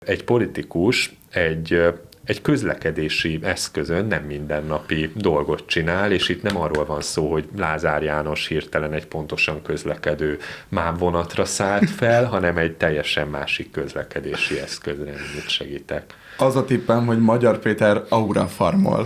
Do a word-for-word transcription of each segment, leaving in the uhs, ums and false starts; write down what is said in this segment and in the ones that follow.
Egy politikus egy, egy közlekedési eszközön nem mindennapi dolgot csinál, és itt nem arról van szó, hogy Lázár János hirtelen egy pontosan közlekedő mávvonatra szállt fel, hanem egy teljesen másik közlekedési eszközre, mit segítek. Az a tippem, hogy Magyar Péter aura farmol.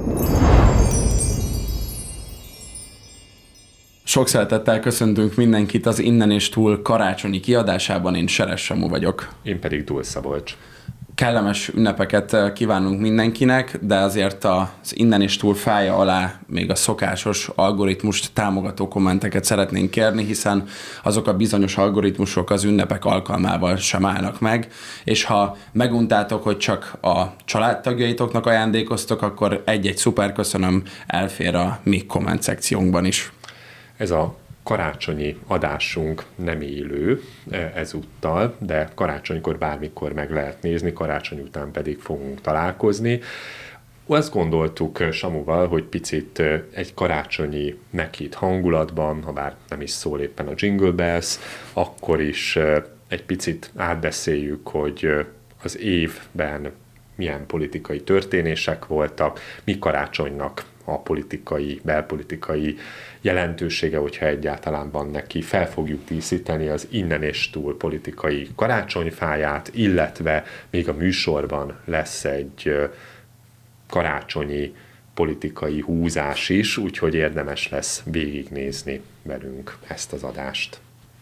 Sok szeretettel köszöntünk mindenkit az Innen és Túl karácsonyi kiadásában, én Seres Samu vagyok. Én pedig Dúl Szabolcs. Kellemes ünnepeket kívánunk mindenkinek, de azért az Innen és Túl fája alá még a szokásos algoritmust támogató kommenteket szeretnénk kérni, hiszen azok a bizonyos algoritmusok az ünnepek alkalmával sem állnak meg, és ha meguntátok, hogy csak a családtagjaitoknak ajándékoztok, akkor egy-egy szuper köszönöm elfér a mi komment szekciónkban is. Ez a karácsonyi adásunk nem élő ezúttal, de karácsonykor bármikor meg lehet nézni, karácsony után pedig fogunk találkozni. Azt gondoltuk Samuval, hogy picit egy karácsonyi meghitt hangulatban, ha bár nem is szól éppen a Jingle Bells, akkor is egy picit átbeszéljük, hogy az évben milyen politikai történések voltak, mi karácsonynak a politikai, belpolitikai jelentősége, hogyha egyáltalán van neki. Fel fogjuk díszíteni az Innen és Túl politikai karácsonyfáját, illetve még a műsorban lesz egy karácsonyi politikai húzás is, úgyhogy érdemes lesz végignézni velünk ezt az adást.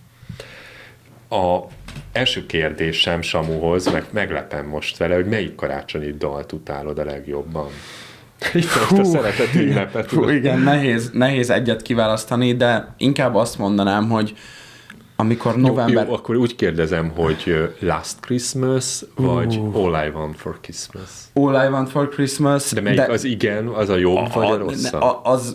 A első kérdésem Samuhoz, meg meglepem most vele, hogy melyik karácsonyi dalt utálod a legjobban? Itt most a szereteti ünnepet. Hú, igen, nehéz, nehéz egyet kiválasztani, de inkább azt mondanám, hogy amikor november... Jó, jó, akkor úgy kérdezem, hogy Last Christmas, vagy uh. All I Want for Christmas? All I Want for Christmas. De melyik de... az igen, az a jobb, a, vagy a rosszabb? A, az...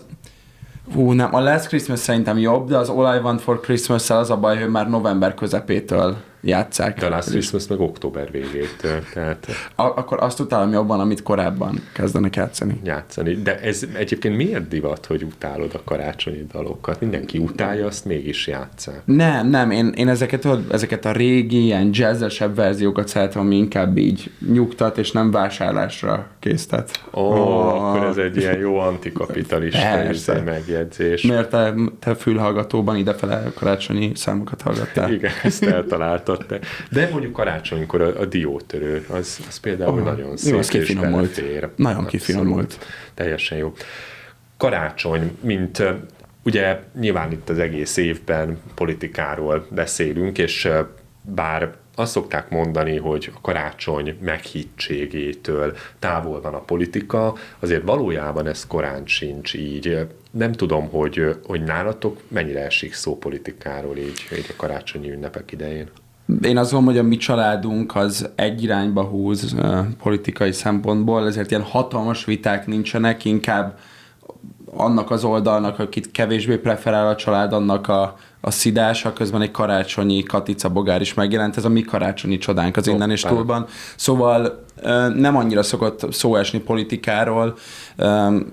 Hú, nem, a Last Christmas szerintem jobb, de az All I Want for Christmas-szel az a baj, hogy már november közepétől játsszák. De a Last Christmas meg október végétől. Tehát... A- akkor azt utálom jobban, amit korábban kezdenek játszani. Játszani. De ez egyébként miért divat, hogy utálod a karácsonyi dalokat? Mindenki utálja, azt mégis játsszák. Nem, nem. Én, én ezeket, ezeket a régi, ilyen jazzesebb verziókat szeretem, ami inkább így nyugtat, és nem vásárlásra késztet. Ó, oh, akkor ez egy ilyen jó antikapitalista megjegyzés. Miért te, te fülhallgatóban idefele karácsonyi számokat hallgattál? Igen, ezt eltaláltad. De mondjuk karácsonykor a, a diótörő, az, az például oh, nagyon szép, jó, az és belefér. Nagyon kifinomult. Teljesen jó. Karácsony, mint ugye nyilván itt az egész évben politikáról beszélünk, és bár azt szokták mondani, hogy a karácsony meghittségétől távol van a politika, azért valójában ez korán sincs így. Nem tudom, hogy, hogy nálatok mennyire esik szó politikáról így, így a karácsonyi ünnepek idején. Én azt gondolom, hogy a mi családunk az egy irányba húz uh, politikai szempontból, ezért ilyen hatalmas viták nincsenek, inkább annak az oldalnak, akit kevésbé preferál a család, annak a, a szidása, közben egy karácsonyi Katica bogár is megjelent, ez a mi karácsonyi csodánk az Innen és Túlban. Szóval uh, nem annyira szokott szó esni politikáról, um,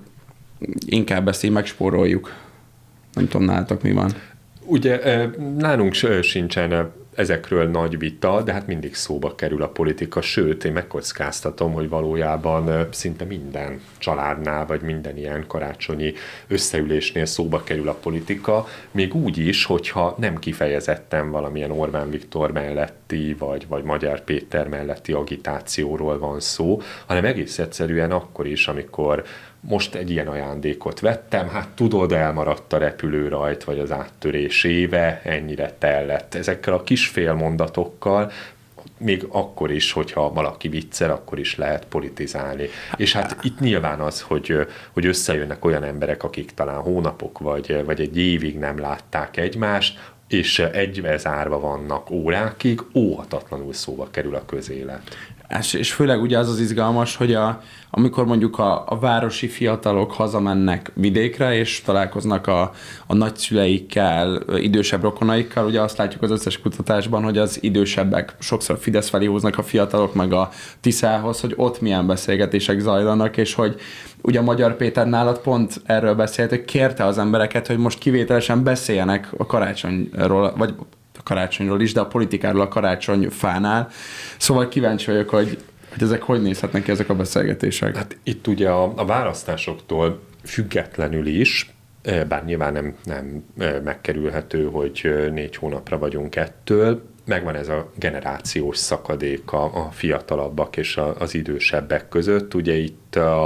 inkább ezt így megspóroljuk. Nem tudom, nálatok mi van. Ugye nálunk sincsen ezekről nagy vita, de hát mindig szóba kerül a politika, sőt, én megkockáztatom, hogy valójában szinte minden családnál, vagy minden ilyen karácsonyi összeülésnél szóba kerül a politika, még úgy is, hogyha nem kifejezetten valamilyen Orbán Viktor melletti, vagy, vagy Magyar Péter melletti agitációról van szó, hanem egész egyszerűen akkor is, amikor most egy ilyen ajándékot vettem, hát tudod, elmaradt a repülőrajt, vagy az áttörés éve, ennyire tellett. Ezekkel a kis félmondatokkal még akkor is, hogyha valaki viccel, akkor is lehet politizálni. És hát itt nyilván az, hogy, hogy összejönnek olyan emberek, akik talán hónapok vagy, vagy egy évig nem látták egymást, és egybe zárva vannak órákig, óhatatlanul szóba kerül a közélet. És főleg ugye az az izgalmas, hogy a, amikor mondjuk a, a városi fiatalok hazamennek vidékre, és találkoznak a, a nagyszüleikkel, idősebb rokonaikkal, ugye azt látjuk az összes kutatásban, hogy az idősebbek sokszor Fidesz felé húznak a fiatalok meg a Tiszához, hogy ott milyen beszélgetések zajlanak, és hogy ugye a Magyar Péter nálad pont erről beszélt, hogy kérte az embereket, hogy most kivételesen beszéljenek a karácsonyról, vagy a karácsonyról is, de a politikáról a karácsonyfánál. Szóval kíváncsi vagyok, hogy, hogy ezek hogy nézhetnek ki ezek a beszélgetések. Hát itt ugye a, a választásoktól függetlenül is, bár nyilván nem, nem megkerülhető, hogy négy hónapra vagyunk ettől, megvan ez a generációs szakadék a, a fiatalabbak és a, az idősebbek között. Ugye itt a,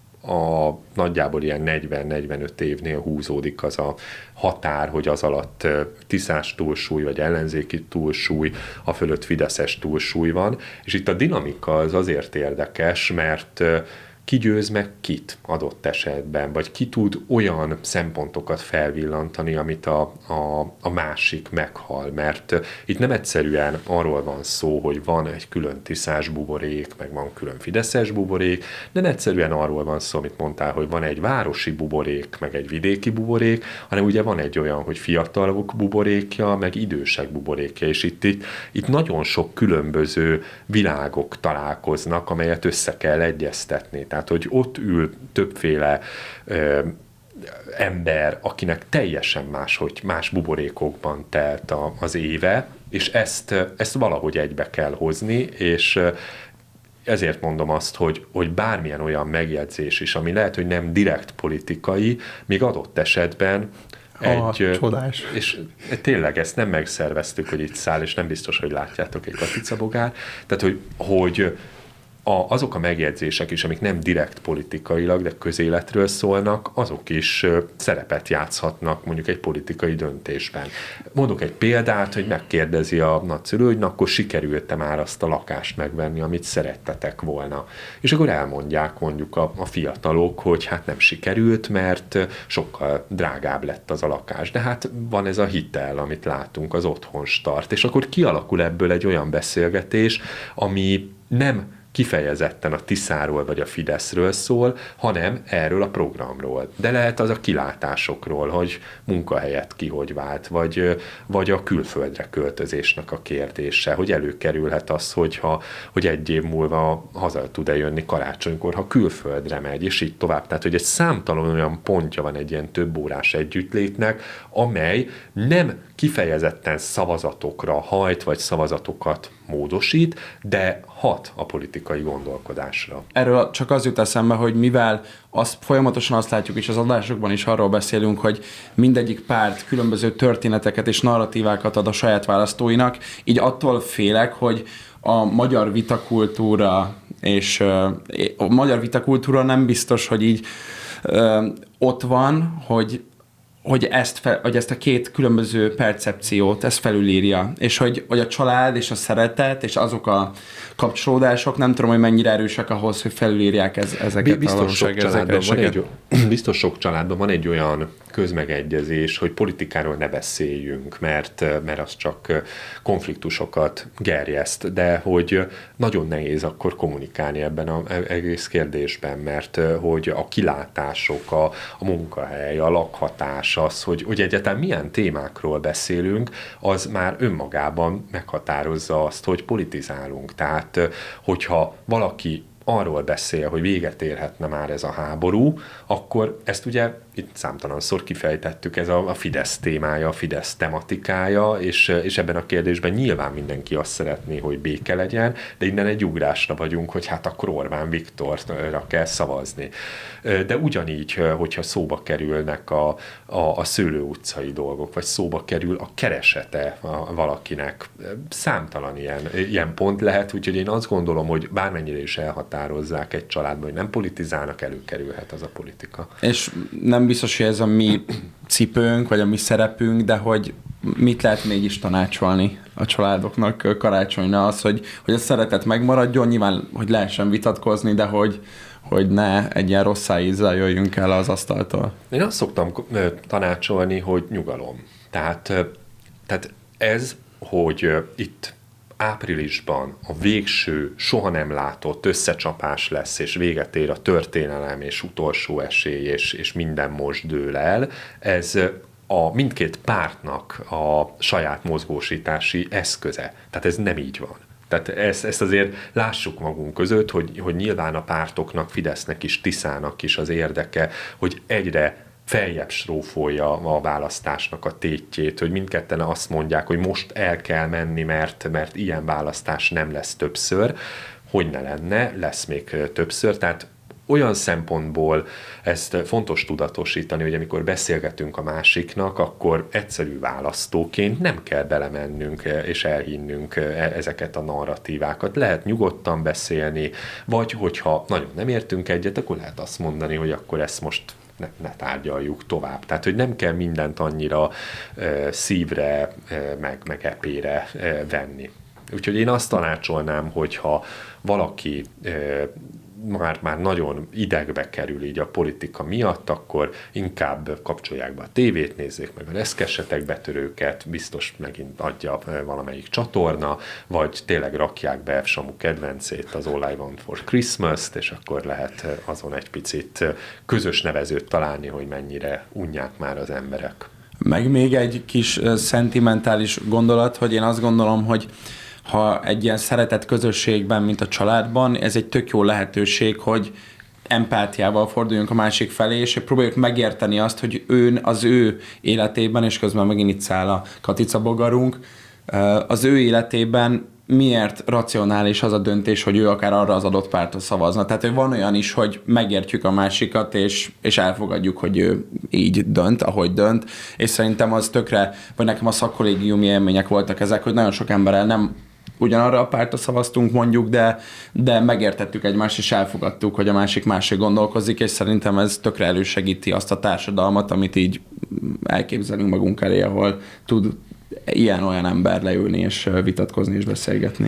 a nagyjából ilyen negyven-negyvenöt évnél húzódik az a határ, hogy az alatt tiszás túlsúly vagy ellenzéki túlsúly, a fölött fideszes túlsúly van, és itt a dinamika az azért érdekes, mert ki győz meg kit adott esetben, vagy ki tud olyan szempontokat felvillantani, amit a, a, a másik meghal, mert itt nem egyszerűen arról van szó, hogy van egy külön tiszás buborék, meg van külön fideszes buborék, nem egyszerűen arról van szó, amit mondtál, hogy van egy városi buborék, meg egy vidéki buborék, hanem ugye van egy olyan, hogy fiatalok buborékja, meg idősek buborékja, és itt, itt, itt nagyon sok különböző világok találkoznak, amelyet össze kell egyeztetni. Tehát, hogy ott ül többféle ö, ember, akinek teljesen más, hogy más buborékokban telt a, az éve, és ezt, ezt valahogy egybe kell hozni, és ezért mondom azt, hogy, hogy bármilyen olyan megjegyzés is, ami lehet, hogy nem direkt politikai, még adott esetben egy... Ah, csodás. És tényleg ezt nem megszerveztük, hogy itt száll, és nem biztos, hogy látjátok egy katicabogár. Tehát, hogy, hogy A, azok a megjegyzések is, amik nem direkt politikailag, de közéletről szólnak, azok is szerepet játszhatnak mondjuk egy politikai döntésben. Mondok egy példát, hogy megkérdezi a nagyszülő, hogy na, akkor sikerült-e már azt a lakást megvenni, amit szerettetek volna. És akkor elmondják mondjuk a, a fiatalok, hogy hát nem sikerült, mert sokkal drágább lett az a lakás. De hát van ez a hitel, amit látunk, az otthonstart. És akkor kialakul ebből egy olyan beszélgetés, ami nem kifejezetten a Tiszáról vagy a Fideszről szól, hanem erről a programról. De lehet az a kilátásokról, hogy munkahelyet ki hogy vált, vagy, vagy a külföldre költözésnek a kérdése, hogy előkerülhet az, hogyha, hogy egy év múlva haza tud-e jönni karácsonykor, ha külföldre megy, és így tovább. Tehát, hogy egy számtalan olyan pontja van egy ilyen több órás együttlétnek, amely nem kifejezetten szavazatokra hajt, vagy szavazatokat módosít, de hat a politikai gondolkodásra. Erről csak az jut eszembe, hogy mivel azt, folyamatosan azt látjuk, és az adásokban is arról beszélünk, hogy mindegyik párt különböző történeteket és narratívákat ad a saját választóinak, így attól félek, hogy a magyar vitakultúra és a magyar vitakultúra nem biztos, hogy így ö, ott van, hogy hogy ezt, fe, hogy ezt a két különböző percepciót, ezt felülírja. És hogy, hogy a család és a szeretet és azok a kapcsolódások, nem tudom, hogy mennyire erősek ahhoz, hogy felülírják ez, ezeket biztos a valóságérzékenységet. Biztos sok családban van egy olyan közmegegyezés, hogy politikáról ne beszéljünk, mert, mert az csak konfliktusokat gerjeszt, de hogy nagyon nehéz akkor kommunikálni ebben az egész kérdésben, mert hogy a kilátások, a, a munkahely, a lakhatás, az, hogy, hogy egyáltalán milyen témákról beszélünk, az már önmagában meghatározza azt, hogy politizálunk. Tehát, hogyha valaki arról beszél, hogy véget érhetne már ez a háború, akkor ezt ugye itt számtalanszor kifejtettük, ez a, a Fidesz témája, a Fidesz tematikája, és, és ebben a kérdésben nyilván mindenki azt szeretné, hogy béke legyen, de innen egy ugrásra vagyunk, hogy hát akkor Orbán Viktorra kell szavazni. De ugyanígy, hogyha szóba kerülnek a, a, a Szőlő utcai dolgok, vagy szóba kerül a keresete a, valakinek, számtalan ilyen, ilyen pont lehet, úgyhogy én azt gondolom, hogy bármennyire is elhatározzák egy családban, hogy nem politizálnak, előkerülhet az a politika. És nem biztos, hogy ez a mi cipőnk, vagy a mi szerepünk, de hogy mit lehet mégis tanácsolni a családoknak karácsonyra, az, hogy, hogy a szeretet megmaradjon, nyilván, hogy lehessen vitatkozni, de hogy, hogy ne egy ilyen rossz ízzel jöjjünk el az asztaltól. Én azt szoktam tanácsolni, hogy nyugalom. Tehát, tehát ez, hogy itt áprilisban a végső, soha nem látott összecsapás lesz, és véget ér a történelem, és utolsó esély, és, és minden most dől el, ez a mindkét pártnak a saját mozgósítási eszköze. Tehát ez nem így van. Tehát ezt, ezt azért lássuk magunk között, hogy, hogy nyilván a pártoknak, Fidesznek is, Tiszának is az érdeke, hogy egyre feljebb srófolja a választásnak a tétjét, hogy mindketten azt mondják, hogy most el kell menni, mert, mert ilyen választás nem lesz többször, hogy ne lenne, lesz még többször, tehát olyan szempontból ezt fontos tudatosítani, hogy amikor beszélgetünk a másiknak, akkor egyszerű választóként nem kell belemennünk és elhinnünk ezeket a narratívákat. Lehet nyugodtan beszélni, vagy hogyha nagyon nem értünk egyet, akkor lehet azt mondani, hogy akkor ezt most ne, ne tárgyaljuk tovább. Tehát, hogy nem kell mindent annyira e, szívre, e, meg, meg epére e, venni. Úgyhogy én azt tanácsolnám, hogyha valaki e, már, már nagyon idegbe kerül így a politika miatt, akkor inkább kapcsolják be a tévét, nézzék meg a reszkessetek betörőket, biztos megint adja valamelyik csatorna, vagy tényleg rakják be Samu kedvencét, az All I Want for Christmas-t, és akkor lehet azon egy picit közös nevezőt találni, hogy mennyire unják már az emberek. Meg még egy kis szentimentális gondolat, hogy én azt gondolom, hogy ha egy ilyen szeretett közösségben, mint a családban, ez egy tök jó lehetőség, hogy empátiával forduljunk a másik felé, és próbáljuk megérteni azt, hogy ő az ő életében, és közben megint itt száll a katica bogarunk, az ő életében miért racionális az a döntés, hogy ő akár arra az adott pártra szavazna. Tehát, hogy van olyan is, hogy megértjük a másikat, és, és elfogadjuk, hogy ő így dönt, ahogy dönt, és szerintem az tökre, vagy nekem a szakkollégiumi élmények voltak ezek, hogy nagyon sok emberrel nem ugyanarra a pártra szavaztunk mondjuk, de, de megértettük egymást, és elfogadtuk, hogy a másik másik gondolkozik, és szerintem ez tökre elősegíti azt a társadalmat, amit így elképzelünk magunk elé, ahol tud ilyen-olyan ember leülni, és vitatkozni, és beszélgetni.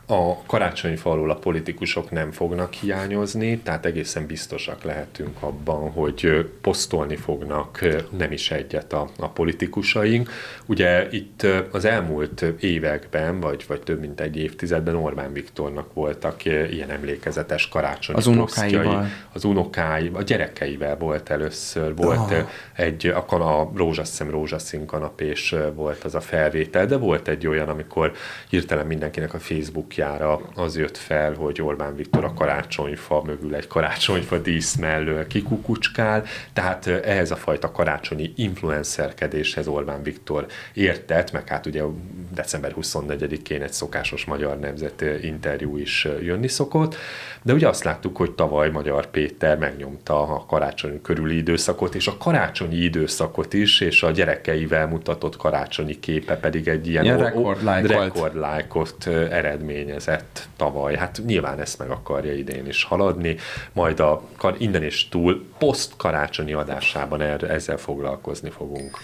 A karácsonyfa alól a politikusok nem fognak hiányozni, tehát egészen biztosak lehetünk abban, hogy posztolni fognak nem is egyet a, a politikusaink. Ugye itt az elmúlt években, vagy, vagy több mint egy évtizedben Orbán Viktornak voltak ilyen emlékezetes karácsonyi az unokáival. Az unokái, a gyerekeivel volt először, volt oh. egy, a, a rózsaszem rózsaszín kanapés volt az a felvétel, de volt egy olyan, amikor hirtelen mindenkinek a Facebook az jött fel, hogy Orbán Viktor a karácsonyfa mögül egy karácsonyfa dísz mellől kikukucskál, tehát ehhez a fajta karácsonyi influencerkedéshez Orbán Viktor értett, meg hát ugye december huszonnegyedikén egy szokásos Magyar Nemzet interjú is jönni szokott, de ugye azt láttuk, hogy tavaly Magyar Péter megnyomta a karácsony körüli időszakot, és a karácsonyi időszakot is, és a gyerekeivel mutatott karácsonyi képe pedig egy ilyen rekordlájkot eredményezett tavaly. Hát nyilván ezt meg akarja idén is haladni, majd a innen és túl poszt karácsonyi adásában erre, ezzel foglalkozni fogunk.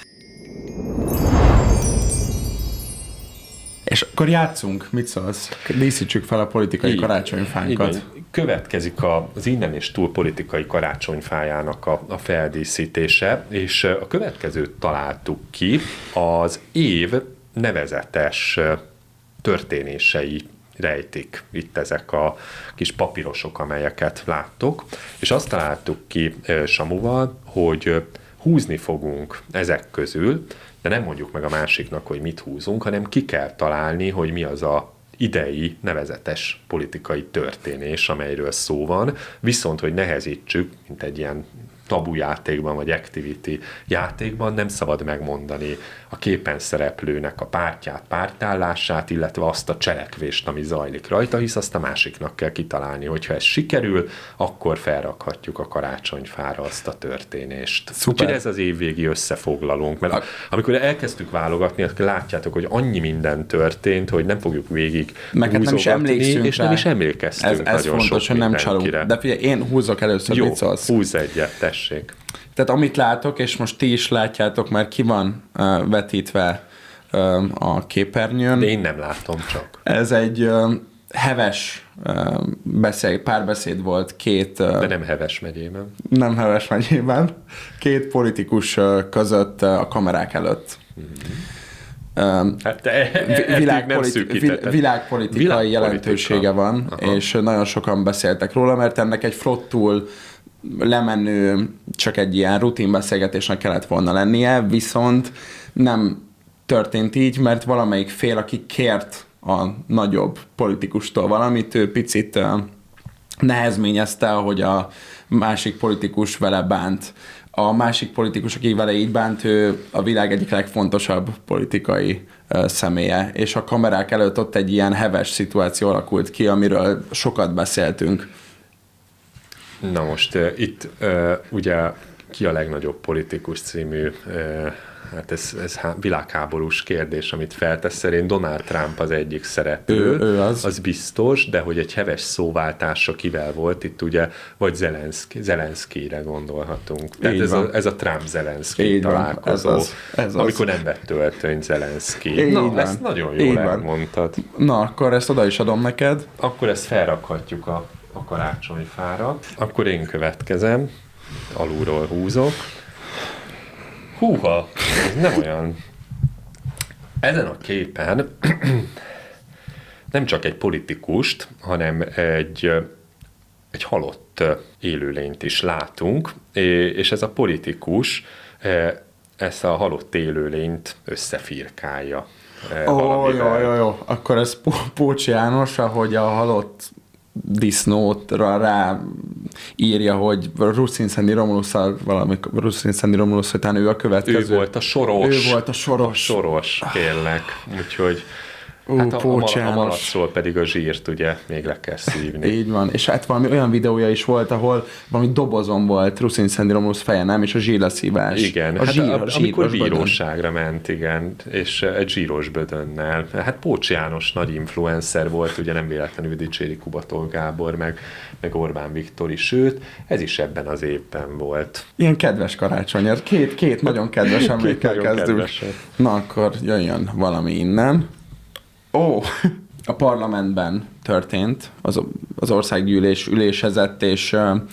És akkor játszunk, mit szólsz? Díszítsük fel a politikai így, karácsonyfánkat. Igen. Következik az innen és túl politikai karácsonyfájának a, a feldíszítése, és a következőt találtuk ki, az év nevezetes történései rejtik itt ezek a kis papírosok, amelyeket láttok, és azt találtuk ki Samuval, hogy húzni fogunk ezek közül, de nem mondjuk meg a másiknak, hogy mit húzunk, hanem ki kell találni, hogy mi az a idei nevezetes politikai történés, amelyről szó van, viszont, hogy nehezítsük, mint egy ilyen tabu játékban, vagy activity játékban nem szabad megmondani a képen szereplőnek a pártját, pártállását, illetve azt a cselekvést, ami zajlik rajta, hisz azt a másiknak kell kitalálni. Hogyha ez sikerül, akkor felrakhatjuk a karácsonyfára azt a történést. Úgyhogy ez az évvégi összefoglalónk, mert a... amikor elkezdtük válogatni, akkor látjátok, hogy annyi minden történt, hogy nem fogjuk végig nem is emlékszünk és rá. Nem is emlékeztünk ez, ez nagyon fontos, sok hogy nem csalunk. De figyelj, én húzok először, jó, mit szólsz? Húzz egyet, tessék. Tehát amit látok, és most ti is látjátok, mert ki van uh, vetítve uh, a képernyőn. De én nem látom csak. Ez egy uh, heves uh, beszél, párbeszéd volt két... Uh, De nem Heves megyében. Nem Heves megyében. Két politikus uh, között uh, a kamerák előtt. Mm-hmm. Um, hát te világpoliti- vil- világpolitikai Világ jelentősége van, aha. És nagyon sokan beszéltek róla, mert ennek egy flottul lemenő, csak egy ilyen rutin beszélgetésnek kellett volna lennie, viszont nem történt így, mert valamelyik fél, aki kért a nagyobb politikustól valamit, ő picit nehezményezte, hogy a másik politikus vele bánt. a másik politikus, aki vele így bánt, ő a világ egyik legfontosabb politikai uh, személye, és a kamerák előtt ott egy ilyen heves szituáció alakult ki, amiről sokat beszéltünk. Na most uh, itt uh, ugye Ki a legnagyobb politikus című, uh, hát ez, ez világháborús kérdés, amit feltesz, szerint Donald Trump az egyik szereplő, ő, ő az. az biztos, de hogy egy heves szóváltása kivel volt, itt ugye, vagy Zelenszky, Zelenszkyre gondolhatunk. Tehát ez a, ez a Trump-Zelenszky találkozó, ez az, ez amikor az. nem vett töltönyt Zelenszky. Így Na, van. ezt nagyon jól Így elmondtad. Na, akkor ezt oda is adom neked. Akkor ezt felrakhatjuk a, a karácsonyfára. Akkor én következem, alulról húzok. Húha, ez nem olyan. Ezen a képen nem csak egy politikust, hanem egy, egy halott élőlényt is látunk, és ez a politikus ezt a halott élőlényt összefirkálja. Ó, oh, jó, jó, jó. Akkor ez Pócs János, ahogy a halott disznótra rá írja, hogy Ruszin-Szendi Romulusszal valami Ruszin-Szendi Romulusz, hogy talán ő a következő. Ő volt a soros. Ő volt a soros. A soros, kérlek. Úgyhogy Ú, hát a, Pócs a, a János. malacról pedig a zsírt ugye még le kell szívni. Így van. És hát valami olyan videója is volt, ahol valami dobozon volt Ruszin-Szendi Romulusz feje, nem? És a zsírleszívás. Igen, a hát zsír, a, a amikor zsíros bíróságra ment, igen, és egy zsíros bödönnel. Hát Pócs János nagy influencer volt, ugye nem véletlenül dicséri Kubatól Gábor, meg, meg Orbán Viktor is, sőt, ez is ebben az évben volt. Ilyen kedves karácsony, két, két nagyon kedves emlékkel kezdünk. Kedvesek. Na akkor jöjjön valami innen. Ó, a parlamentben történt, az, az országgyűlés ülésezett, és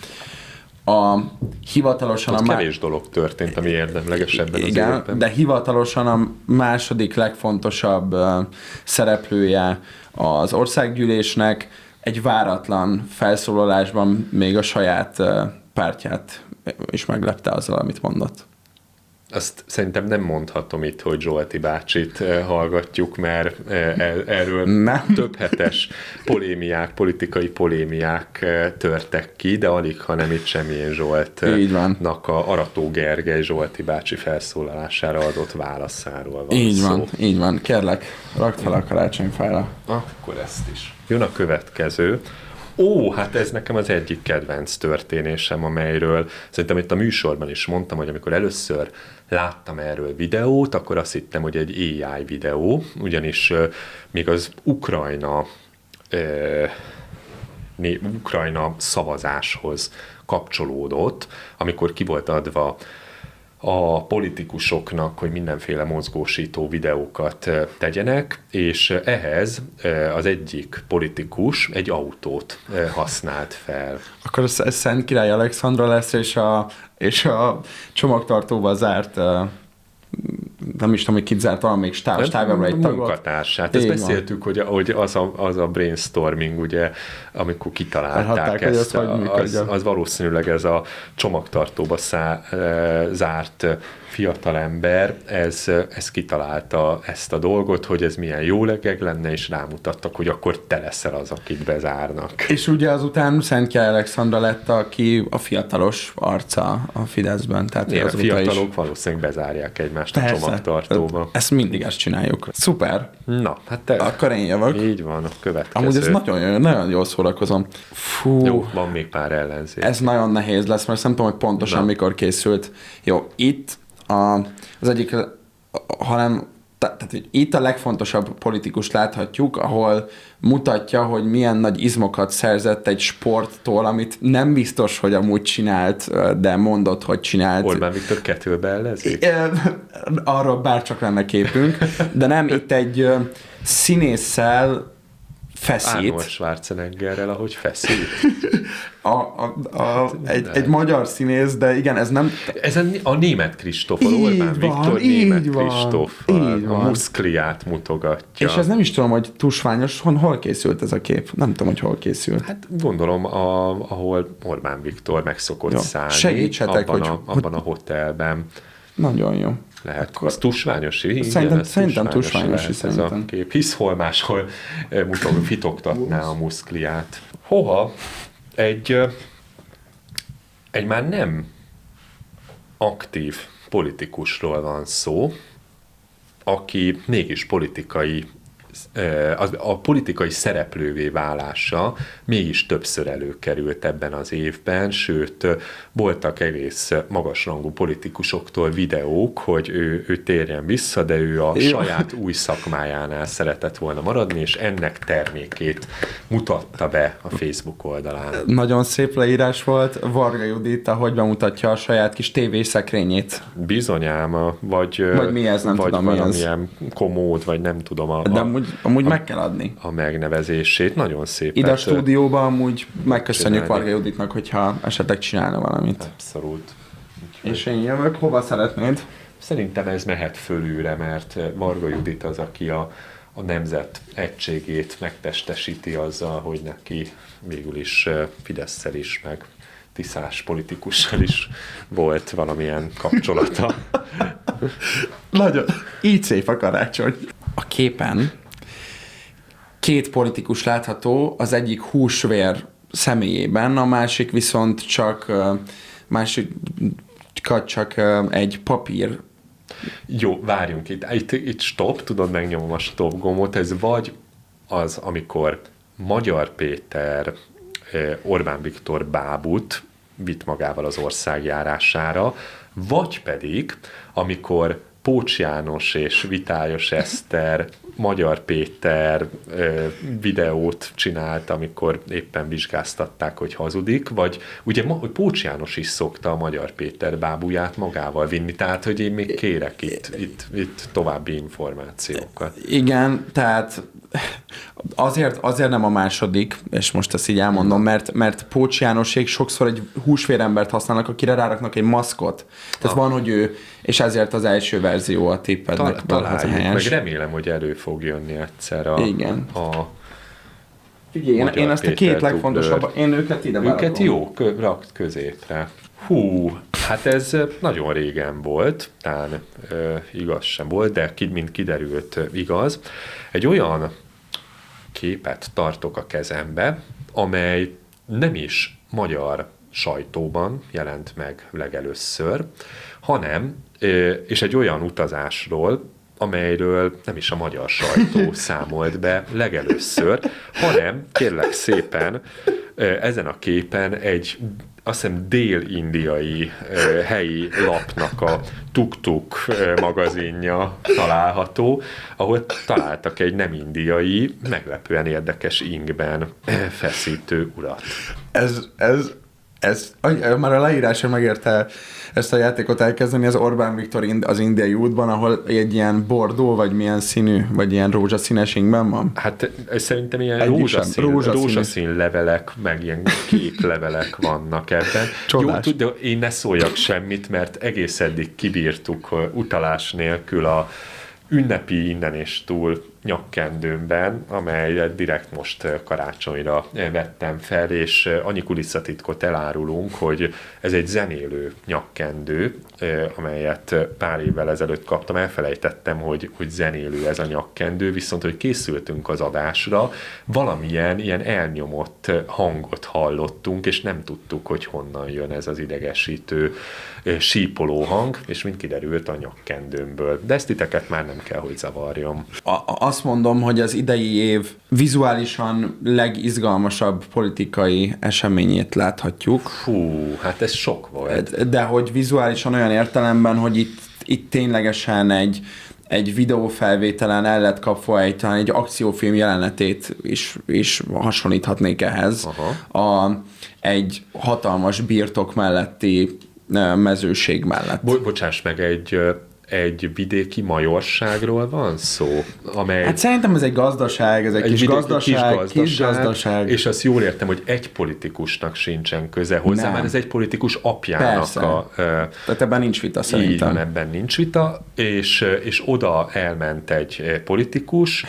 a hivatalosan... Ott a má... kevés dolog történt, ami érdemleges ebben Igen, az évben. de hivatalosan a második legfontosabb uh, szereplője az országgyűlésnek egy váratlan felszólalásban még a saját uh, pártját is meglepte azzal, amit mondott. Azt szerintem nem mondhatom itt, hogy Zsolti bácsit hallgatjuk, mert erről nem. több hetes polémiák, politikai polémiák törtek ki, de alig, ha nem itt Semjén Zsoltnak a Arató Gergely Zsolti bácsi felszólalására adott válaszáról van így szó. van, így van. Kérlek, rakd fel a karácsonyfára. Akkor ezt is. Jön a következő. Ó, hát ez nekem az egyik kedvenc történésem, amelyről szerintem itt a műsorban is mondtam, hogy amikor először láttam erről videót, akkor azt hittem, hogy egy á i videó, ugyanis uh, még az Ukrajna uh, né, Ukrajna szavazáshoz kapcsolódott, amikor ki volt adva a politikusoknak, hogy mindenféle mozgósító videókat tegyenek, és ehhez az egyik politikus egy autót használt fel. Akkor ez, ez Szent Király Alexandra lesz, és a, és a csomagtartóba zárt, nem is tudom, hogy kit zárt, valamelyik stáb, stábjára egy tagot. Munkatársát. Ezt beszéltük, hogy, hogy az, a, az a brainstorming, ugye, amikor kitalálták Elhatták, ezt, az, az, az valószínűleg ez a csomagtartóba szá, zárt fiatalember, ez, ez kitalálta ezt a dolgot, hogy ez milyen jó legeg lenne, és rámutattak, hogy akkor te leszel az, akit bezárnak. És ugye azután Szent Király Alexandra lett, aki a fiatalos arca a Fideszben. Tehát Igen, a fiatalok is... valószínűleg bezárják egymást Persze, a csomagtartóba. Ezt mindig ezt csináljuk. Szuper. Na, hát te... Akkor én jövök. Így van, a következő. Amúgy ez nagyon, nagyon jól szórakozom. Fú. Jó, van még pár ellenzék. Ez nagyon nehéz lesz, mert nem tudom, hogy pontosan Na. mikor készült. Jó, itt a, az egyik, hanem tehát itt a legfontosabb politikust láthatjuk, ahol mutatja, hogy milyen nagy izmokat szerzett egy sporttól, amit nem biztos, hogy amúgy csinált, de mondott, hogy csinált. Orbán Viktor kettőbeellezik? Arról bárcsak lenne képünk, de nem, itt egy színésszel feszít. Arnold Schwarzeneggerrel, ahogy feszít. A, a, a, egy, egy magyar színész, de igen, ez nem... Ez a, a német Kristóffal, Orbán Viktor német Kristóffal a muszkliát mutogatja. És ez nem is tudom, hogy tusványos, hon, hol készült ez a kép? Nem tudom, hogy hol készült. Hát gondolom, a, ahol Orbán Viktor meg szokott jó. szállni. Segítsetek, abban, hogy, a, abban a hotelben. Nagyon jó. Lehet. Akkor az tusványos? Igen, szerintem, ez szerintem tusványos, tusványos ez a kép. Hisz hol máshol mutog, fitoktatná a muszkliát. Hova? Egy, egy már nem aktív politikusról van szó, aki mégis politikai, a politikai szereplővé válása mégis többször előkerült ebben az évben, sőt, voltak egész magasrangú politikusoktól videók, hogy ő, ő térjen vissza, de ő a Jó. saját új szakmájánál szeretett volna maradni, és ennek termékét mutatta be a Facebook oldalán. Nagyon szép leírás volt. Varga Judit, ahogy bemutatja a saját kis tévészekrényét. Bizonyám, vagy, vagy mi ez, nem vagy tudom, valamilyen komód, vagy nem tudom. A, de amúgy, amúgy a, meg kell adni. A megnevezését, nagyon szép. Ide a stúdióban amúgy megköszönjük csinálni. Varga Juditnak, hogyha esetleg csinálna valamit. Abszolút. Úgyhogy. És én jövök, hova szeretnéd? Szerintem ez mehet fölülre, mert Varga Judit az, aki a, a nemzet egységét megtestesíti azzal, hogy neki végül is Fidesszel is, meg tiszás politikussal is volt valamilyen kapcsolata. Nagyon. Így szép a karácsony. A képen két politikus látható, az egyik húsvér személyében, a másik viszont csak másik csak egy papír. Jó, várjunk itt. Itt, itt stop, tudod, megnyomom a stop gombot. Ez vagy az, amikor Magyar Péter Orbán Viktor bábut vitt magával az ország járására, vagy pedig, amikor Pócs János és Vitályos Eszter Magyar Péter ö, videót csinált, amikor éppen vizsgáztatták, hogy hazudik, vagy ugye Pócs János is szokta a Magyar Péter bábuját magával vinni, tehát hogy én még kérek itt, itt, itt további információkat. Igen, tehát azért, azért nem a második, és most ezt így elmondom, mert, mert Pócs Jánosék sokszor egy húsvérembert használnak, akire ráraknak egy maszkot. Tehát ah. van, hogy ő, és ezért az első verzió a tippednek. Ta, találjuk, meg remélem, hogy elő fog jönni egyszer a... Igen. a Figyelj, én, én ezt a két legfontosabb, én őket ide Őket berakom. jó, kö, rakt középre. Hú, hát ez nagyon régen volt, talán ö, igaz sem volt, de mint kiderült, igaz. Egy olyan képet tartok a kezembe, amely nem is magyar sajtóban jelent meg legelőször, hanem, és egy olyan utazásról, amelyről nem is a magyar sajtó számolt be legelőször, hanem kérlek szépen ezen a képen egy azt hiszem dél-indiai eh, helyi lapnak a Tuk-Tuk eh, magazinja található, ahol találtak egy nem indiai, meglepően érdekes ingben eh, feszítő urat. Ez, ez, ez, már a leírása megérte ezt a játékot elkezdeni, az Orbán Viktor az indiai útban, ahol egy ilyen bordó, vagy milyen színű, vagy ilyen rózsaszínes ingben van? Hát szerintem ilyen rózsaszín, rózsaszín, rózsaszín levelek, meg ilyen kék levelek vannak ebben. Csodás. Jó, de én ne szóljak semmit, mert egész eddig kibírtuk utalás nélkül a ünnepi innen és túl nyakkendőmben, amelyet direkt most karácsonyra vettem fel, és annyi kulisszatitkot elárulunk, hogy ez egy zenélő nyakkendő, amelyet pár évvel ezelőtt kaptam, elfelejtettem, hogy, hogy zenélő ez a nyakkendő, viszont hogy készültünk az adásra, valamilyen ilyen elnyomott hangot hallottunk, és nem tudtuk, hogy honnan jön ez az idegesítő sípoló hang, és mind kiderült a nyakkendőmből. De ezt titeket már nem kell, hogy zavarjam. A, azt mondom, hogy az idei év vizuálisan legizgalmasabb politikai eseményét láthatjuk. Fú, hát ez sok volt. De hogy vizuálisan olyan értelemben, hogy itt, itt ténylegesen egy, egy videófelvételen el lett kapva egy, talán egy akciófilm jelenetét is, is hasonlíthatnék ehhez. A, egy hatalmas birtok melletti mezőség mellett. Bo- bocsáss meg, egy... egy vidéki majorságról van szó, amely... Hát szerintem ez egy gazdaság, ez egy, egy kis, gazdaság, kis gazdaság, kis gazdaság. És azt jól értem, hogy egy politikusnak sincsen köze hozzá, nem. Mert ez egy politikus apjának Persze. a... Tehát ebben nincs vita szerintem. Így van, ebben nincs vita, és, és oda elment egy politikus,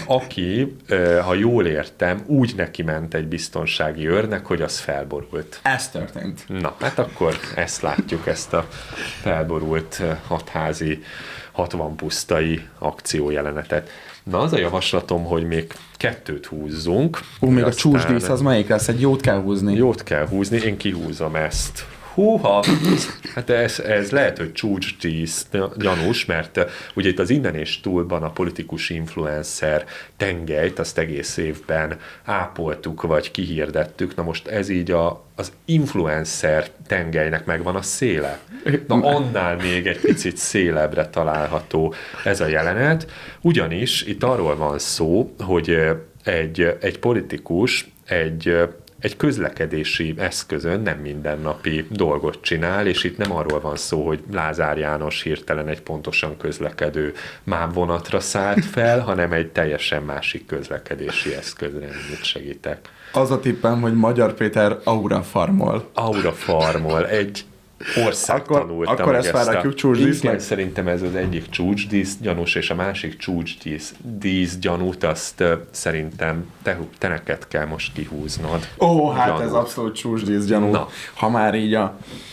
aki, ha jól értem, úgy neki ment egy biztonsági őrnek, hogy az felborult. Ez történt. Na, hát akkor ezt látjuk, ezt a felborult hatházi hatvan pusztai akciójelenetet. Na, az a javaslatom, hogy még kettőt húzzunk. Ú, még aztán... a csúcsdísz az melyik lesz? Egy jót kell húzni. Jót kell húzni, én kihúzom ezt. Húha! Hát ez, ez lehet, hogy csúcsdísz gyanús, mert ugye itt az Innen és Túlban a politikus influencer tengelyt azt egész évben ápoltuk, vagy kihirdettük. Na most ez így a, az influencer tengelynek megvan a széle. Na annál még egy picit szélebbre található ez a jelenet, ugyanis itt arról van szó, hogy egy, egy politikus egy egy közlekedési eszközön nem mindennapi dolgot csinál, és itt nem arról van szó, hogy Lázár János hirtelen egy pontosan közlekedő mávvonatra szállt fel, hanem egy teljesen másik közlekedési eszközre, amit segítek. Az a tippem, hogy Magyar Péter aura farmol. Aura farmol, egy ország akkor, tanulta akkor meg ezt várjuk csúcsdísznek? Igen, szerintem ez az egyik csúcsdísz gyanús, és a másik csúcsdísz dísz gyanút, azt uh, szerintem te, te neked kell most kihúznod. Ó, hát gyanút. Ez abszolút csúcsdísz gyanú. Na. Ha már így a...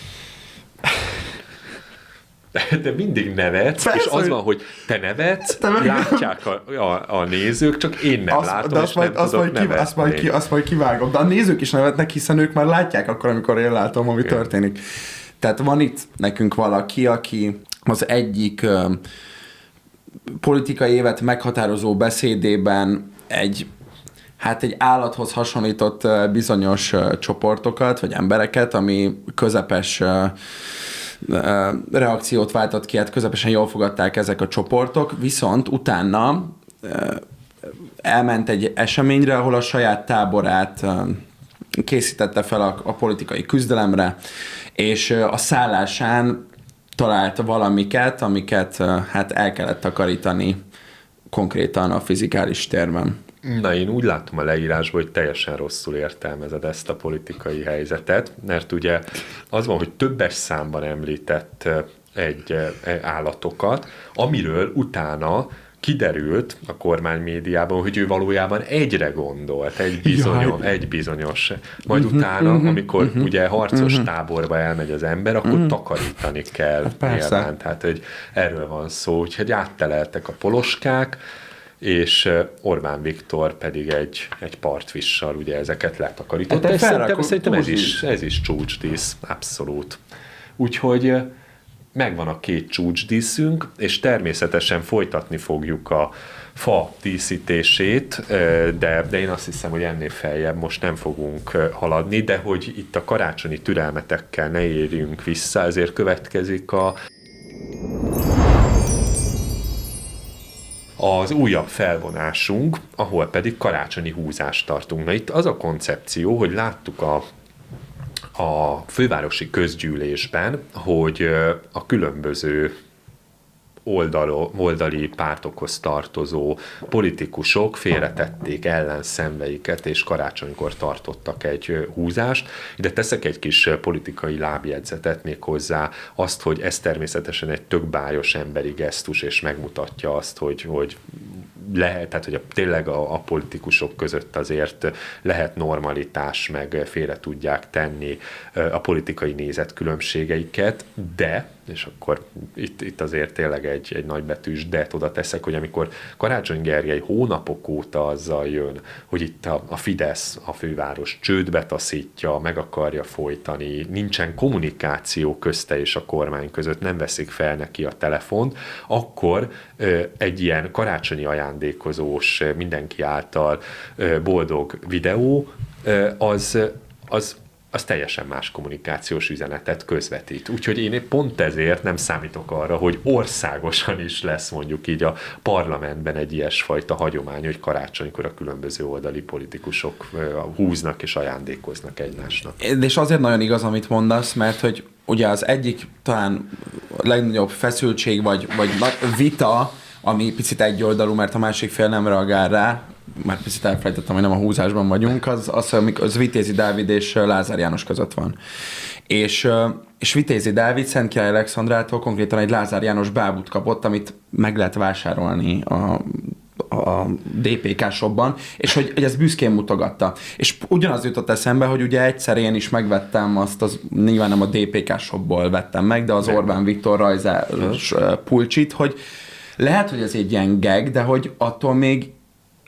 De mindig nevetsz, persze, és az van, hogy te nevetsz, te látják a, a, a nézők, csak én nem azt, látom, de azt és majd, nem azt tudok majd, ki, azt, majd ki, azt majd kivágom. De a nézők is nevetnek, hiszen ők már látják akkor, amikor én látom, ami okay. történik. Tehát van itt nekünk valaki, aki az egyik ö, politikai évet meghatározó beszédében egy hát egy állathoz hasonlított ö, bizonyos ö, csoportokat, vagy embereket, ami közepes ö, ö, reakciót váltott ki, hát közepesen jól fogadták ezek a csoportok, viszont utána ö, elment egy eseményre, ahol a saját táborát ö, készítette fel a, a politikai küzdelemre, és a szállásán talált valamiket, amiket hát el kellett takarítani konkrétan a fizikális térben. Na, én úgy látom a leírásból, hogy teljesen rosszul értelmezed ezt a politikai helyzetet, mert ugye az van, hogy többes számban említett egy állatokat, amiről utána kiderült a kormány médiában, hogy ő valójában egyre gondolt, egy bizonyos, egy bizonyos. Majd uh-huh, utána, uh-huh, amikor uh-huh, ugye harcos uh-huh. táborba elmegy az ember, akkor uh-huh. takarítani kell. Persze. Nyilván. Tehát, hogy erről van szó, úgyhogy átteleltek a poloskák, és Orbán Viktor pedig egy, egy partvissal ugye ezeket letakarította. Hát szerintem, szerintem ez is, ez is csúcsdísz, abszolút. Úgyhogy megvan a két csúcsdíszünk, és természetesen folytatni fogjuk a fa díszítését, de, de én azt hiszem, hogy ennél feljebb most nem fogunk haladni, de hogy itt a karácsonyi türelmetekkel ne érjünk vissza, ezért következik a az újabb felvonásunk, ahol pedig karácsonyi húzást tartunk. Na itt az a koncepció, hogy láttuk a a fővárosi közgyűlésben, hogy a különböző oldalo, oldali pártokhoz tartozó politikusok félretették ellenszemveiket, és karácsonykor tartottak egy húzást. Ide teszek egy kis politikai lábjegyzetet még hozzá, azt, hogy ez természetesen egy tök bájos emberi gesztus, és megmutatja azt, hogy, hogy lehet, tehát hogy a, tényleg a, a politikusok között azért lehet normalitás, meg félre tudják tenni a politikai nézetkülönbségeiket, de, és akkor itt, itt azért tényleg egy, egy nagybetűs de oda teszek, hogy amikor Karácsony Gergely hónapok óta azzal jön, hogy itt a, a Fidesz a főváros csődbe taszítja, meg akarja folytani, nincsen kommunikáció közte és a kormány között, nem veszik fel neki a telefont, akkor ö, egy ilyen karácsonyi ajándékozós, mindenki által ö, boldog videó, ö, az, az az teljesen más kommunikációs üzenetet közvetít. Úgyhogy én pont ezért nem számítok arra, hogy országosan is lesz mondjuk így a parlamentben egy ilyesfajta hagyomány, hogy karácsonykor a különböző oldali politikusok húznak és ajándékoznak egymásnak. És azért nagyon igaz, amit mondasz, mert hogy ugye az egyik talán legnagyobb feszültség vagy, vagy vita, ami picit egyoldalú, mert a másik fél nem reagál rá, már picit elfelejtettem, hogy nem a húzásban vagyunk, az, az, az Vitézi Dávid és Lázár János között van. És, és Vitézi Dávid Szentkirály Alexandrától konkrétan egy Lázár János bábút kapott, amit meg lehet vásárolni a, a dé pé ká shopban, és hogy, hogy ezt büszkén mutogatta. És ugyanaz jutott eszembe, hogy ugye egyszer én is megvettem azt, az, nyilván nem a dé pé ká shopból vettem meg, de az Orbán Viktor rajzás pulcsit, hogy lehet, hogy ez egy ilyen gag, de hogy attól még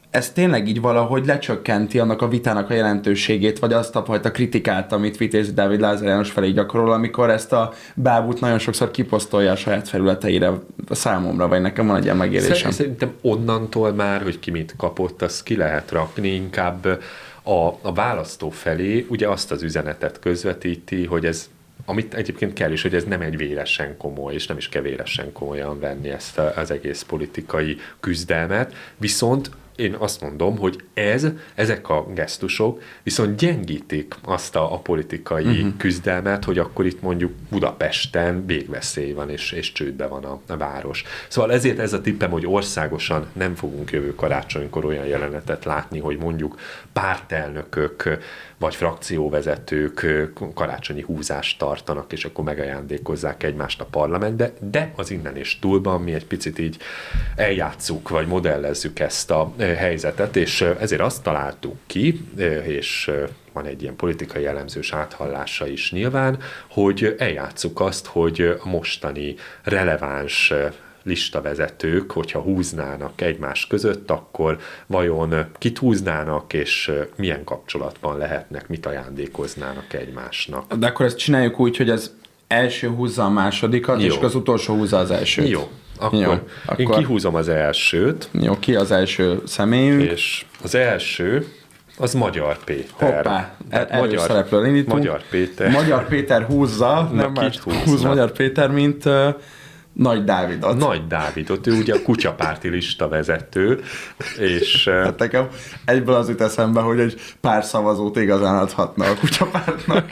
ez tényleg így valahogy lecsökkenti annak a vitának a jelentőségét, vagy azt a fajta kritikát, amit Vitézi Dávid Lázár János felé gyakorol, amikor ezt a bábút nagyon sokszor kiposztolja a saját felületeire számomra, vagy nekem van egy ilyen megélésem. Szerintem onnantól már, hogy ki mit kapott, azt ki lehet rakni, inkább a, a választó felé ugye azt az üzenetet közvetíti, hogy ez, amit egyébként kell is, hogy ez nem egy véresen komoly, és nem is kell véresen komolyan venni ezt az egész politikai küzdelmet, viszont én azt mondom, hogy ez, ezek a gesztusok viszont gyengítik azt a, a politikai uh-huh. küzdelmet, hogy akkor itt mondjuk Budapesten végveszély van, és, és csődbe van a, a város. Szóval ezért ez a tippem, hogy országosan nem fogunk jövő karácsonykor olyan jelenetet látni, hogy mondjuk pártelnökök vagy frakcióvezetők karácsonyi húzást tartanak, és akkor megajándékozzák egymást a parlamentbe, de az innen és túlban mi egy picit így eljátszuk, vagy modellezzük ezt a helyzetet, és ezért azt találtuk ki, és van egy ilyen politikai elemzős áthallása is nyilván, hogy eljátszuk azt, hogy a mostani releváns listavezetők, hogyha húznának egymás között, akkor vajon kit húznának, és milyen kapcsolatban lehetnek, mit ajándékoznának egymásnak. De akkor ezt csináljuk úgy, hogy az első húzza a másodikat, jó. És az utolsó húzza az elsőt. Jó. Akkor, Jó, akkor én kihúzom az elsőt. Jó, ki az első személyünk? És az első az Magyar Péter. Hoppá, el, magyar szereplőről indítunk. Magyar Péter. Magyar Péter húzza, nem más húz Magyar Péter, mint uh, Nagy Dávidot. Nagy Dávidot, ő ugye a kutyapárti listavezető, és... Hát nekem egyből az jut eszembe, hogy egy pár szavazót igazán adhatna a kutyapártnak.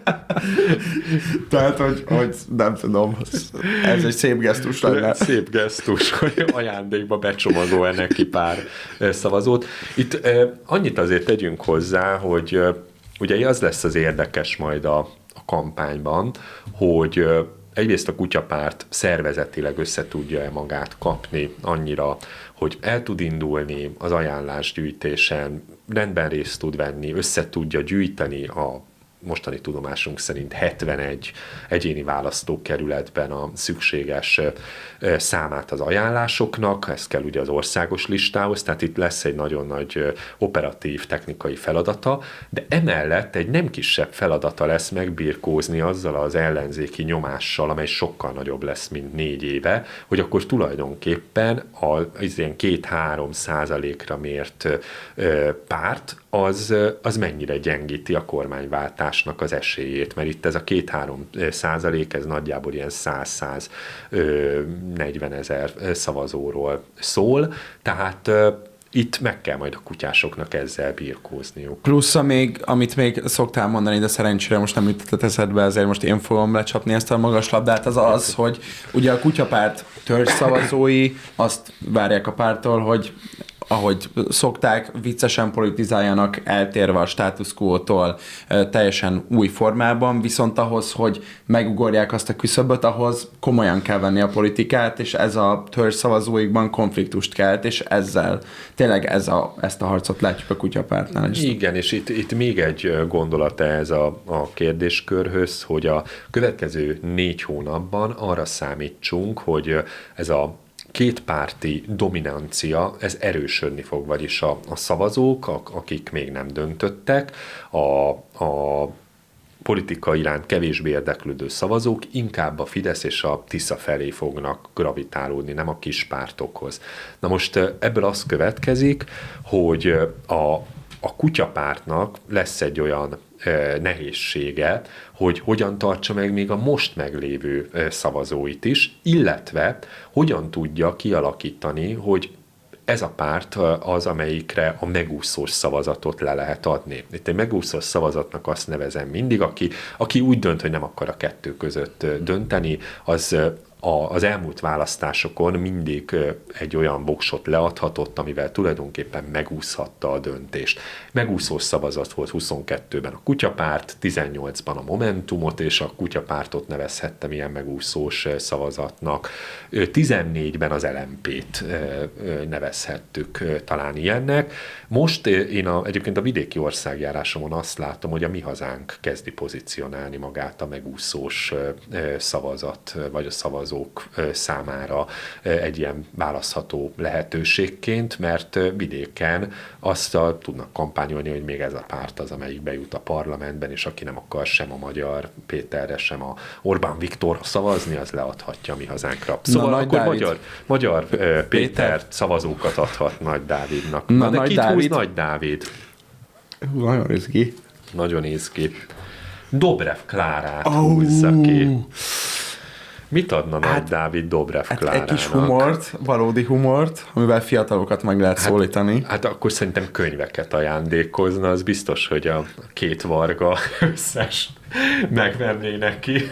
Tehát, hogy, hogy nem tudom, ez egy szép gesztus lenne. Szép gesztus, hogy ajándékba becsomagol neki pár szavazót. Itt eh, annyit azért tegyünk hozzá, hogy eh, ugye az lesz az érdekes majd a, a kampányban, hogy eh, egyrészt a kutyapárt szervezetileg össze tudja-e magát kapni annyira, hogy el tud indulni az ajánlásgyűjtésen, rendben részt tud venni, össze tudja gyűjteni a mostani tudomásunk szerint hetvenegy egyéni választókerületben a szükséges számát az ajánlásoknak, ez kell ugye az országos listához, tehát itt lesz egy nagyon nagy operatív technikai feladata, de emellett egy nem kisebb feladata lesz megbirkózni azzal az ellenzéki nyomással, amely sokkal nagyobb lesz, mint négy éve, hogy akkor tulajdonképpen az ilyen két-három százalékra mért párt, az, az mennyire gyengíti a kormányváltásnak az esélyét, mert itt ez a két-három százalék, ez nagyjából ilyen száz-száz negyven ezer szavazóról szól, tehát itt meg kell majd a kutyásoknak ezzel birkózniuk. Plusz, még, amit még szoktál mondani, de szerencsére most nem jutott eszedbe, ezért most én fogom lecsapni ezt a magas labdát, az az, hogy ugye a kutyapárt törzsszavazói azt várják a párttól, hogy ahogy szokták, viccesen politizáljanak, eltérve a status quo-tól teljesen új formában, viszont ahhoz, hogy megugorják azt a küszöböt, ahhoz komolyan kell venni a politikát, és ez a törzs szavazóikban konfliktust kelt, és ezzel tényleg ez a, ezt a harcot látjuk a kutyapártnál is. Igen, és itt, itt még egy gondolat ez a, a kérdéskörhöz, hogy a következő négy hónapban arra számítsunk, hogy ez a kétpárti dominancia, ez erősödni fog, vagyis a, a szavazók, akik még nem döntöttek, a, a politika iránt kevésbé érdeklődő szavazók inkább a Fidesz és a Tisza felé fognak gravitálódni, nem a kis pártokhoz. Na most ebből az következik, hogy a, a kutyapártnak lesz egy olyan nehézsége, hogy hogyan tartsa meg még a most meglévő szavazóit is, illetve hogyan tudja kialakítani, hogy ez a párt az, amelyikre a megúszós szavazatot le lehet adni. Itt egy megúszós szavazatnak azt nevezem mindig, aki, aki úgy dönt, hogy nem akar a kettő között dönteni, az az elmúlt választásokon mindig egy olyan voksot leadhatott, amivel tulajdonképpen megúszhatta a döntést. Megúszós szavazat volt huszonkettőben a kutyapárt, tizennyolcban a Momentumot, és a kutyapártot nevezhettem ilyen megúszós szavazatnak. tizennégyben az el em pét nevezhettük talán ilyennek. Most én a, egyébként a vidéki országjárásomon azt látom, hogy a Mi Hazánk kezdi pozícionálni magát a megúszós szavazat, vagy a szavazó szavazók számára egy ilyen választható lehetőségként, mert vidéken azt tudnak kampányolni, hogy még ez a párt az, amelyik bejut a parlamentben, és aki nem akar sem a Magyar Péterre, sem a Orbán Viktorra szavazni, az leadhatja a Mi Hazánkra. Szóval Na, akkor Dávid. Magyar, Magyar Péter, Péter szavazókat adhat Nagy Dávidnak. Na, Na, de Nagy kit Dávid. húz Nagy Dávid? Hú, nagyon izgi. Nagyon izgi. Dobrev Klárát Oh. húzza ki. Mit adna Nagy Hát- Dávid Dobrev Hát Klárának? egy kis humort, valódi humort, amivel fiatalokat meg lehet hát, szólítani. Hát akkor szerintem könyveket ajándékozna, az biztos, hogy a két Varga összes megvenné neki.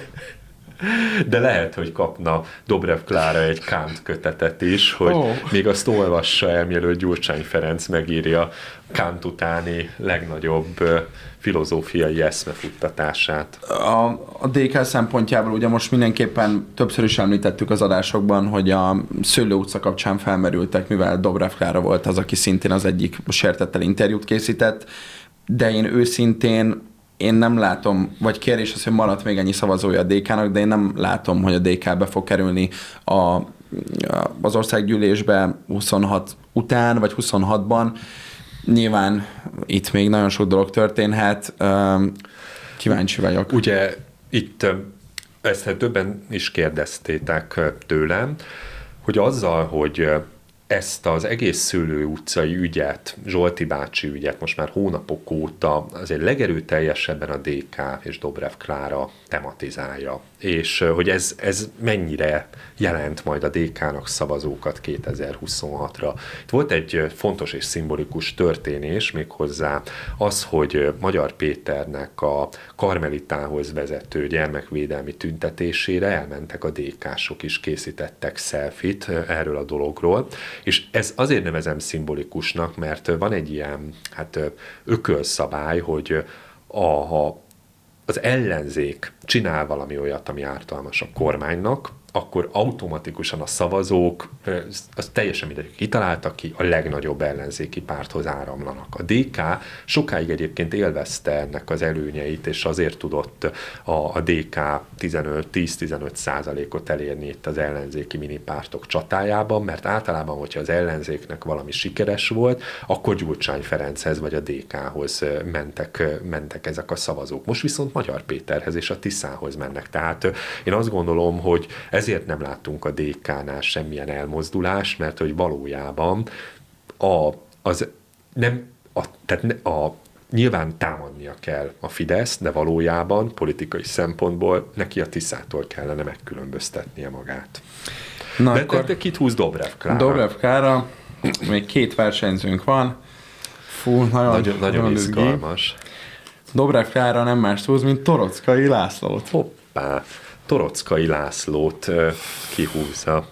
De lehet, hogy kapna Dobrev Klára egy Kant kötetet is, hogy Ó. még azt olvassa el, mielőtt Gyurcsány Ferenc megírja Kant utáni legnagyobb ö, filozófiai eszmefuttatását. A, a dé ká szempontjából ugye most mindenképpen többször is említettük az adásokban, hogy a Szőlő utca kapcsán felmerültek, mivel Dobrev Klára volt az, aki szintén az egyik sértettel interjút készített, de én őszintén én nem látom, vagy kérdés az, hogy maradt még ennyi szavazója a dé ká-nak, de én nem látom, hogy a dé ká be fog kerülni a, az országgyűlésbe huszonhat után, vagy huszonhatban. Nyilván itt még nagyon sok dolog történhet. Kíváncsi vagyok. Ugye itt ö, ezt többen is kérdeztétek ö, tőlem, hogy azzal, hogy ö, ezt az egész Szőlő utcai ügyet, Zsolti bácsi ügyet most már hónapok óta azért legerőteljesebben a dé ká és Dobrev Klára tematizálja. És hogy ez, ez mennyire jelent majd a dé ká-nak szavazókat kétezer-huszonhatra. Itt volt egy fontos és szimbolikus történés, méghozzá az, hogy Magyar Péternek a Karmelitához vezető gyermekvédelmi tüntetésére elmentek a dé ká-sok is, készítettek selfit erről a dologról, és ez azért nevezem szimbolikusnak, mert van egy ilyen hát, ökölszabály, hogy a, a az ellenzék csinál valami olyat, ami ártalmas a kormánynak, akkor automatikusan a szavazók, az teljesen mindegy, kitaláltak ki, a legnagyobb ellenzéki párthoz áramlanak. A dé ká sokáig egyébként élvezte ennek az előnyeit, és azért tudott a, a dé ká tíz-tizenöt százalékot elérni itt az ellenzéki minipártok csatájában, mert általában, hogyha az ellenzéknek valami sikeres volt, akkor Gyurcsány Ferenchez vagy a dé ká-hoz mentek, mentek ezek a szavazók. Most viszont Magyar Péterhez és a Tiszához mennek. Tehát én azt gondolom, hogy ezért nem láttunk a dé ká-nál semmilyen elmozdulást, mert hogy valójában a, az nem, a, tehát ne, a, nyilván támadnia kell a Fidesz, de valójában politikai szempontból neki a Tiszától kellene megkülönböztetnie magát. Na de, akkor de, de kit húz Dobrev Klára? Dobrev Klára, még két versenyzőnk van. Fú, nagyon, Nagyon, nagyon nagyon izgalmas. Dobrev Klára nem más húz, mint Torockai Lászlót. Hoppá, Torockai Lászlót uh, kihúzza.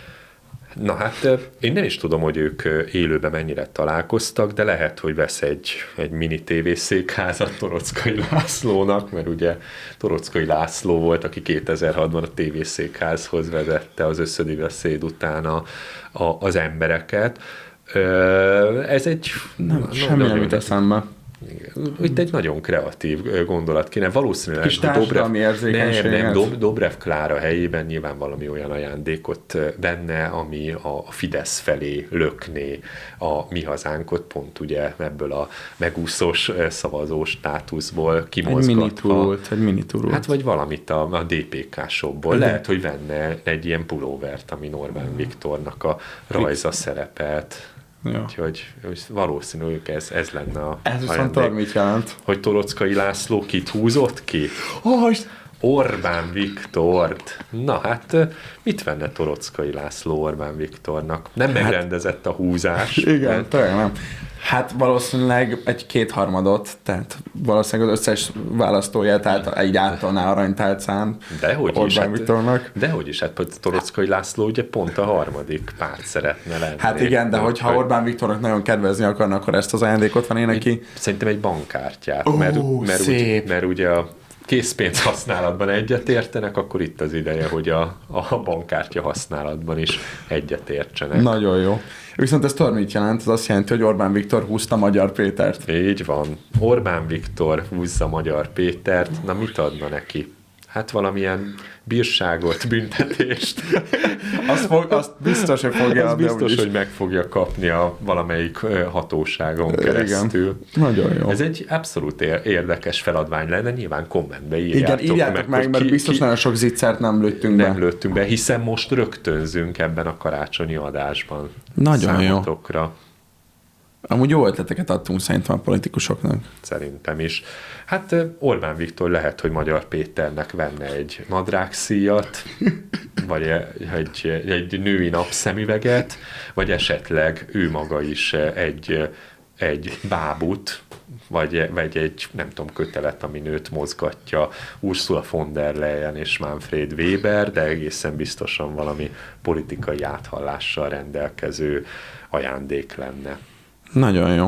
Na hát uh, én nem is tudom, hogy ők uh, élőben mennyire találkoztak, de lehet, hogy vesz egy, egy mini tévészékházat Torockai Lászlónak, mert ugye Torockai László volt, aki kétezer-hatban a tévészékházhoz vezette az összödibeszéd után a, a, az embereket. Uh, ez egy... Nem, na, semmi nem jut eszembe. Itt egy nagyon kreatív gondolat kéne. Valószínűleg Kis társadalmi nem, érzékenységet. nem, Dob- Dobrev Klára helyében nyilván valami olyan ajándékot benne, ami a Fidesz felé lökné a Mi Hazánkot, pont ugye ebből a megúszós szavazós státuszból Egy kimozgatva. mini túrult, egy mini túrult. Hát vagy valamit a, a dé pé ká-shopból. Lehet, hogy venne egy ilyen pulóvert, ami Orbán Viktornak a rajza szerepelt. Ja. Úgyhogy valószínűleg ez, ez lenne a Ez viszont ajándék. tudod, mit jelent? Hogy Torockai László kit húzott ki? Oh, Orbán Viktort. Na hát, mit venne Torockai László Orbán Viktornak? Nem hát, megrendezett a húzás. igen, tényleg nem. Hát valószínűleg egy kétharmadot, tehát valószínűleg az összes választóját tehát egy átolná aranytálcán Dehogy is, Orbán hát, Viktornak. dehogy is, hát Torockai László ugye pont a harmadik párt szeretne lenni. Hát igen, de hogyha hogy Orbán Viktornak nagyon kedvezni akarnak, akkor ezt az ajándékot van én neki. Szerintem egy bankkártyát, Ó, mert, mert, szép. úgy, mert ugye a készpénz használatban egyetértenek, akkor itt az ideje, hogy a, a bankkártya használatban is egyetértsenek. Nagyon jó. Viszont ez tudod, mit jelent? Ez azt jelenti, hogy Orbán Viktor húzta Magyar Pétert. Így van. Orbán Viktor húzza Magyar Pétert. Na, mit adna neki? Hát valamilyen bírságot, büntetést. Azt, fog, azt biztos, hogy fogja. Az biztos, hogy meg fogja kapni a valamelyik hatóságon keresztül. Igen. Nagyon jó. Ez egy abszolút érdekes feladvány lenne, nyilván kommentbe írjátok, Igen, írjátok meg, meg mert ki, biztos ki, nagyon sok zicsert nem lőttünk nem be. lőttünk be, hiszen most rögtönzünk ebben a karácsonyi adásban. Nagyon számotokra. Jó. Amúgy jó ötleteket adtunk szerintem a politikusoknak. Szerintem is. Hát Orbán Viktor lehet, hogy Magyar Péternek venne egy nadrágszíjat, vagy egy, egy női napszemüveget, vagy esetleg ő maga is egy, egy bábut, vagy, vagy egy, nem tudom, kötelet, ami nőt mozgatja Ursula von der Leyen és Manfred Weber, de egészen biztosan valami politikai áthallással rendelkező ajándék lenne. Nagyon jó.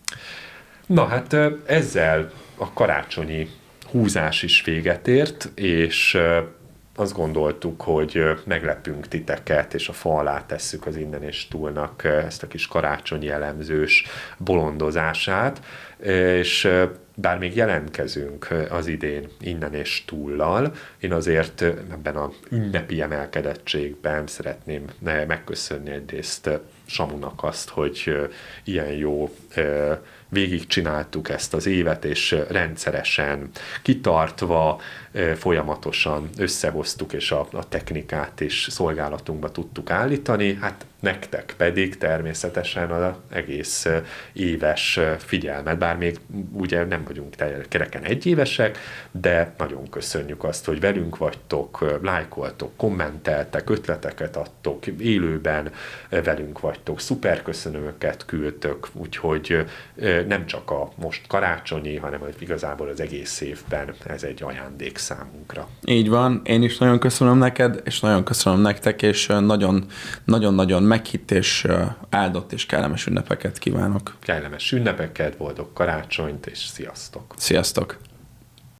Na hát ezzel a karácsonyi húzás is véget ért, és azt gondoltuk, hogy meglepünk titeket, és a fa alá tesszük az Innen és Túlnak ezt a kis karácsonyi elemzős bolondozását, és bár még jelentkezünk az idén Innen és Túllal, én azért ebben a ünnepi emelkedettségben szeretném megköszönni egyrészt Samunak azt, hogy ilyen jó végigcsináltuk ezt az évet, és rendszeresen, kitartva, folyamatosan összehoztuk, és a, a technikát is szolgálatunkba tudtuk állítani. Hát nektek pedig természetesen az egész éves figyelmet, bár még ugye nem vagyunk kereken egyévesek, de nagyon köszönjük azt, hogy velünk vagytok, lájkoltok, kommenteltek, ötleteket adtok, élőben velünk vagytok, szuper köszönőket küldtök, úgyhogy nem csak a most karácsonyi, hanem igazából az egész évben ez egy ajándék számunkra. Így van, én is nagyon köszönöm neked, és nagyon köszönöm nektek, és nagyon-nagyon meghitt és áldott és kellemes ünnepeket kívánok. Kellemes ünnepeket, boldog karácsonyt, és sziasztok! Sziasztok!